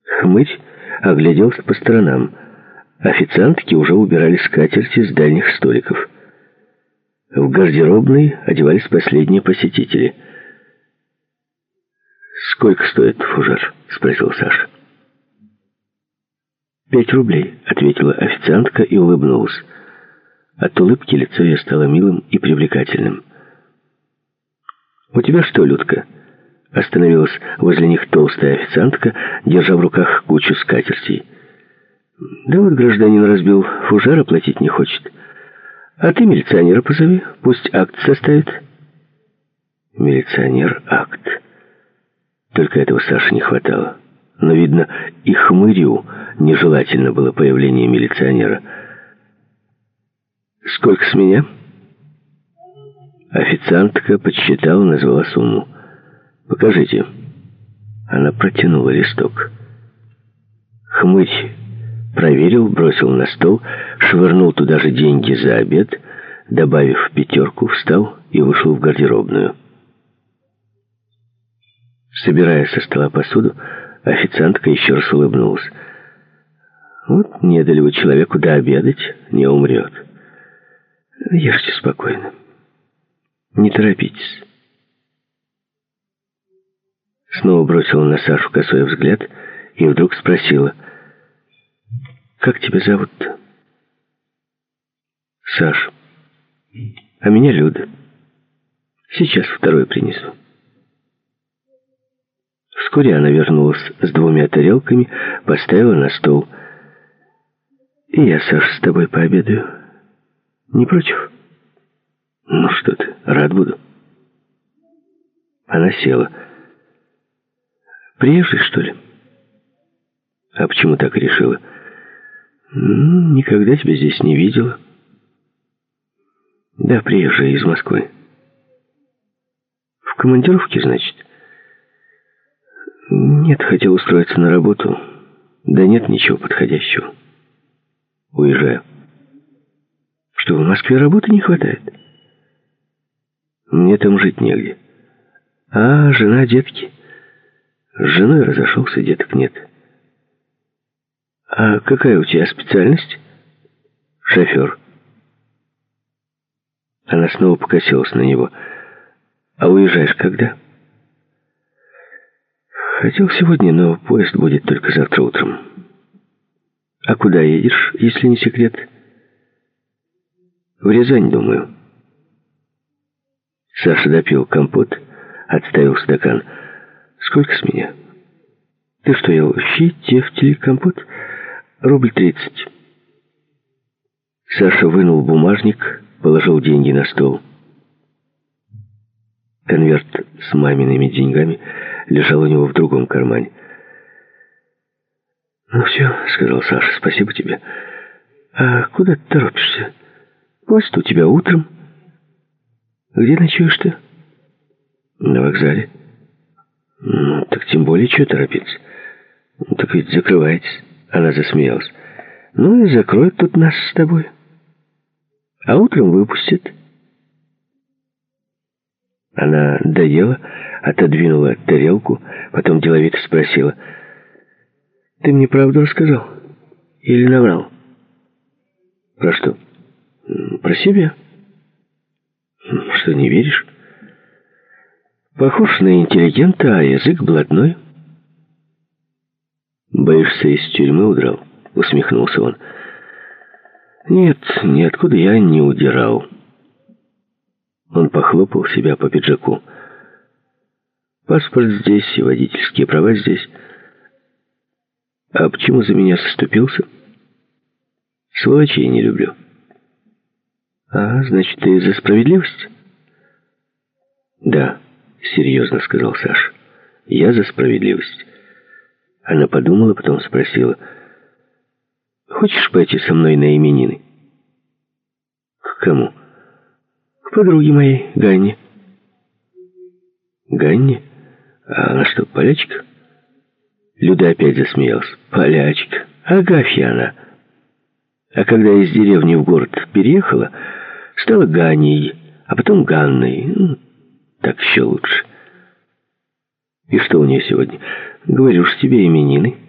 Хмырь огляделся по сторонам. Официантки уже убирали скатерти с дальних столиков. В гардеробной одевались последние посетители. «Сколько стоит фужер?» — спросил Саша. 5 рублей», — ответила официантка и улыбнулась. От улыбки лицо ее стало милым и привлекательным. «У тебя что, Людка?» Остановилась возле них толстая официантка, держа в руках кучу скатертей. «Да вот гражданин разбил фужер, оплатить не хочет. А ты милиционера позови, пусть акт составит». Милиционер, акт. Только этого Саше не хватало. Но, видно, и Хмырю нежелательно было появление милиционера. «Сколько с меня?» Официантка подсчитала, назвала сумму. «Покажите». Она протянула листок. Хмырь проверил, бросил на стол, швырнул туда же деньги за обед, добавив 5, встал и вышел в гардеробную. Собирая со стола посуду, официантка еще раз улыбнулась. «Вот не дали вы человеку дообедать, не умрет. Ешьте спокойно. Не торопитесь». Снова бросила на Сашу косой взгляд и вдруг спросила: «Как тебя зовут-то?» «Саш. А меня Люда. Сейчас 2 принесу». Вскоре она вернулась с 2 тарелками, поставила на стол. «И я, Саша, с тобой пообедаю. Не против?» «Ну что ты, рад буду». Она села. «Приезжий, что ли?» «А почему так решила?» «Никогда тебя здесь не видела». «Да, приезжая из Москвы». «В командировке, значит?» «Нет, хотел устроиться на работу. Да нет ничего подходящего. Уезжаю». «Что, в Москве работы не хватает?» «Мне там жить негде». «А жена, детки?» «С женой разошелся, деток нет». «А какая у тебя специальность?» «Шофер». Она снова покосилась на него. «А уезжаешь когда?» «Хотел сегодня, но поезд будет только завтра утром». «А куда едешь, если не секрет?» «В Рязань, думаю». Саша допил компот, отставил стакан. «Сколько с меня?» «Ты что, ел щи, тефтели, компот?» 30 рублей. Саша вынул бумажник, положил деньги на стол. Конверт с мамиными деньгами лежал у него в другом кармане. «Ну все», — сказал Саша, — «спасибо тебе. А куда ты торопишься? Поезд у тебя утром. Где ночуешь ты?» «На вокзале». «Ну, так тем более, что торопиться? Ну, так ведь закрывайтесь». Она засмеялась. «Ну и закроют тут нас с тобой. А утром выпустят». Она доела, отодвинула тарелку, потом деловито спросила: «Ты мне правду рассказал? Или наврал?» «Про что?» «Про себя». «Что, не веришь?» «Похож на интеллигента, а язык блатной». «Боишься, из тюрьмы удрал?» — усмехнулся он. «Нет, ниоткуда я не удирал». Он похлопал себя по пиджаку. «Паспорт здесь и водительские права здесь. А почему за меня заступился?» «Сволочей не люблю». «А, значит, ты за справедливость?» «Да», — серьезно сказал Саша. «Я за справедливость». Она подумала, потом спросила: «Хочешь пойти со мной на именины?» «К кому?» «К подруге моей, Ганне». «Ганне? А она что, полячка?» Люда опять засмеялась. «Полячка. Агафья она. А когда из деревни в город переехала, стала Ганей, а потом Ганной. Так еще лучше». «И что у нее сегодня?» «Говорю ж тебе, именины».